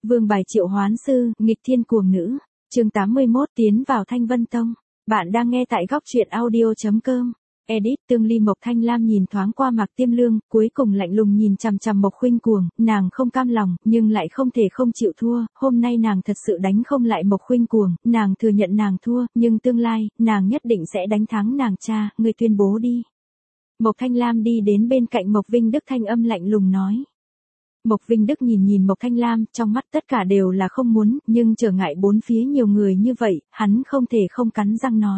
Vương bài triệu hoán sư, nghịch thiên cuồng nữ. Chương 81 tiến vào Thanh Vân Tông. Bạn đang nghe tại góc truyện audio.com. Edit Tương Ly. Mộc Thanh Lam nhìn thoáng qua Mạc Tiêm Lương, cuối cùng lạnh lùng nhìn chằm chằm Mộc Khuynh Cuồng, nàng không cam lòng, nhưng lại không thể không chịu thua, hôm nay nàng thật sự đánh không lại Mộc Khuynh Cuồng, nàng thừa nhận nàng thua, nhưng tương lai, nàng nhất định sẽ đánh thắng nàng. Cha, người tuyên bố đi. Mộc Thanh Lam đi đến bên cạnh Mộc Vinh Đức, thanh âm lạnh lùng nói. Mộc Vinh Đức nhìn Mộc Thanh Lam, trong mắt tất cả đều là không muốn, nhưng trở ngại bốn phía nhiều người như vậy, hắn không thể không cắn răng nói.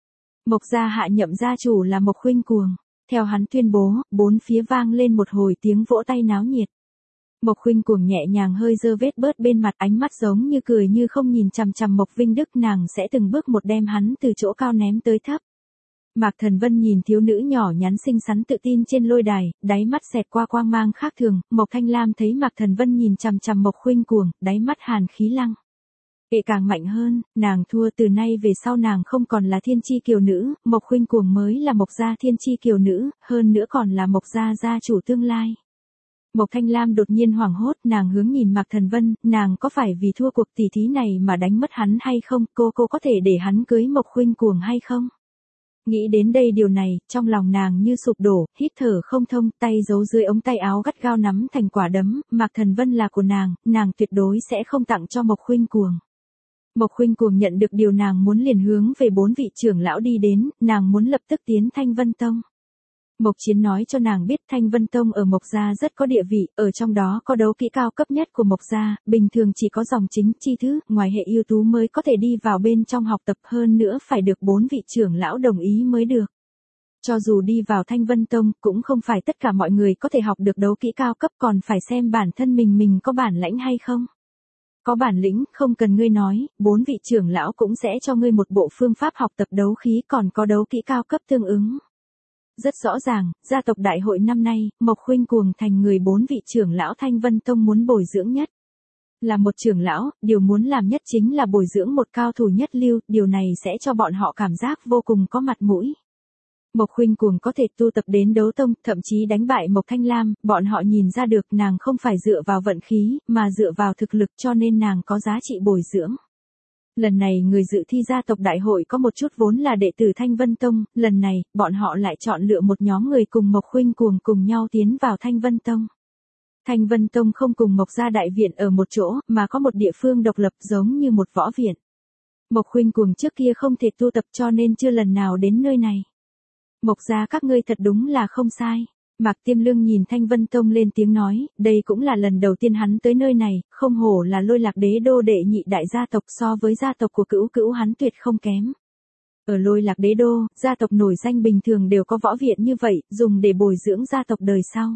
Mộc gia hạ nhậm gia chủ là Mộc Khuynh Cuồng. Theo hắn tuyên bố, bốn phía vang lên một hồi tiếng vỗ tay náo nhiệt. Mộc Khuynh Cuồng nhẹ nhàng hơi giơ vết bớt bên mặt, ánh mắt giống như cười như không nhìn chằm chằm Mộc Vinh Đức, nàng sẽ từng bước một đem hắn từ chỗ cao ném tới thấp. Mạc Thần Vân nhìn thiếu nữ nhỏ nhắn xinh xắn tự tin trên lôi đài, đáy mắt xẹt qua quang mang khác thường, Mộc Thanh Lam thấy Mạc Thần Vân nhìn chằm chằm Mộc Khuynh Cuồng, đáy mắt hàn khí lăng. Kệ càng mạnh hơn, nàng thua, từ nay về sau nàng không còn là thiên chi kiều nữ, Mộc Khuynh Cuồng mới là Mộc gia thiên chi kiều nữ, hơn nữa còn là Mộc gia gia chủ tương lai. Mộc Thanh Lam đột nhiên hoảng hốt, nàng hướng nhìn Mạc Thần Vân, nàng có phải vì thua cuộc tỷ thí này mà đánh mất hắn hay không, cô có thể để hắn cưới Mộc Khuynh Cuồng hay không? Nghĩ đến đây điều này, trong lòng nàng như sụp đổ, hít thở không thông, tay giấu dưới ống tay áo gắt gao nắm thành quả đấm, Mạc Thần Vân là của nàng tuyệt đối sẽ không tặng cho Mộc Khuynh Cuồng. Mộc Khuynh Cuồng nhận được điều nàng muốn liền hướng về bốn vị trưởng lão đi đến, nàng muốn lập tức tiến Thanh Vân Tông. Mộc Chiến nói cho nàng biết Thanh Vân Tông ở Mộc gia rất có địa vị, ở trong đó có đấu kỹ cao cấp nhất của Mộc gia, bình thường chỉ có dòng chính chi thứ, ngoài hệ ưu tú mới có thể đi vào bên trong học tập, hơn nữa phải được bốn vị trưởng lão đồng ý mới được. Cho dù đi vào Thanh Vân Tông, cũng không phải tất cả mọi người có thể học được đấu kỹ cao cấp, còn phải xem bản thân mình có bản lãnh hay không. Có bản lĩnh, không cần ngươi nói, bốn vị trưởng lão cũng sẽ cho ngươi một bộ phương pháp học tập đấu khí, còn có đấu kỹ cao cấp tương ứng. Rất rõ ràng, gia tộc đại hội năm nay, Mộc Khuynh Cuồng thành người bốn vị trưởng lão Thanh Vân Tông muốn bồi dưỡng nhất. Là một trưởng lão, điều muốn làm nhất chính là bồi dưỡng một cao thủ nhất lưu, điều này sẽ cho bọn họ cảm giác vô cùng có mặt mũi. Mộc Khuynh Cuồng có thể tu tập đến đấu tông, thậm chí đánh bại Mộc Thanh Lam, bọn họ nhìn ra được nàng không phải dựa vào vận khí, mà dựa vào thực lực, cho nên nàng có giá trị bồi dưỡng. Lần này người dự thi gia tộc đại hội có một chút vốn là đệ tử Thanh Vân Tông, lần này, bọn họ lại chọn lựa một nhóm người cùng Mộc Khuynh Cuồng cùng nhau tiến vào Thanh Vân Tông. Thanh Vân Tông không cùng Mộc gia đại viện ở một chỗ, mà có một địa phương độc lập giống như một võ viện. Mộc Khuynh Cuồng trước kia không thể tu tập cho nên chưa lần nào đến nơi này. Mộc gia các ngươi thật đúng là không sai. Mạc Tiêm Lương nhìn Thanh Vân Tông lên tiếng nói, đây cũng là lần đầu tiên hắn tới nơi này, không hổ là Lôi Lạc Đế đô đệ nhị đại gia tộc, so với gia tộc của Cữu Cữu hắn tuyệt không kém. Ở Lôi Lạc Đế đô, gia tộc nổi danh bình thường đều có võ viện như vậy, dùng để bồi dưỡng gia tộc đời sau.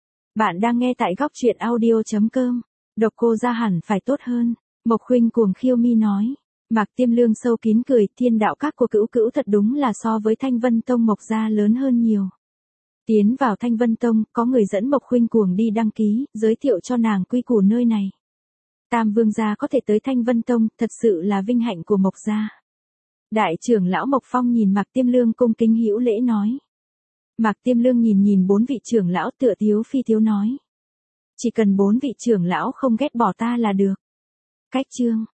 Bạn đang nghe tại góc truyện audio.com. Độc Cô gia hẳn phải tốt hơn. Mộc Khuynh Cuồng khiêu mi nói. Mạc Tiêm Lương sâu kín cười, thiên đạo các của Cữu Cữu thật đúng là so với Thanh Vân Tông Mộc gia lớn hơn nhiều. Tiến vào Thanh Vân Tông, có người dẫn Mộc Khuynh Cuồng đi đăng ký, giới thiệu cho nàng quy củ nơi này. Tam vương gia có thể tới Thanh Vân Tông, thật sự là vinh hạnh của Mộc gia. Đại trưởng lão Mộc Phong nhìn Mạc Tiêm Lương cung kính hữu lễ nói. Mạc Tiêm Lương nhìn bốn vị trưởng lão tựa thiếu phi thiếu nói. Chỉ cần bốn vị trưởng lão không ghét bỏ ta là được. Cách chương.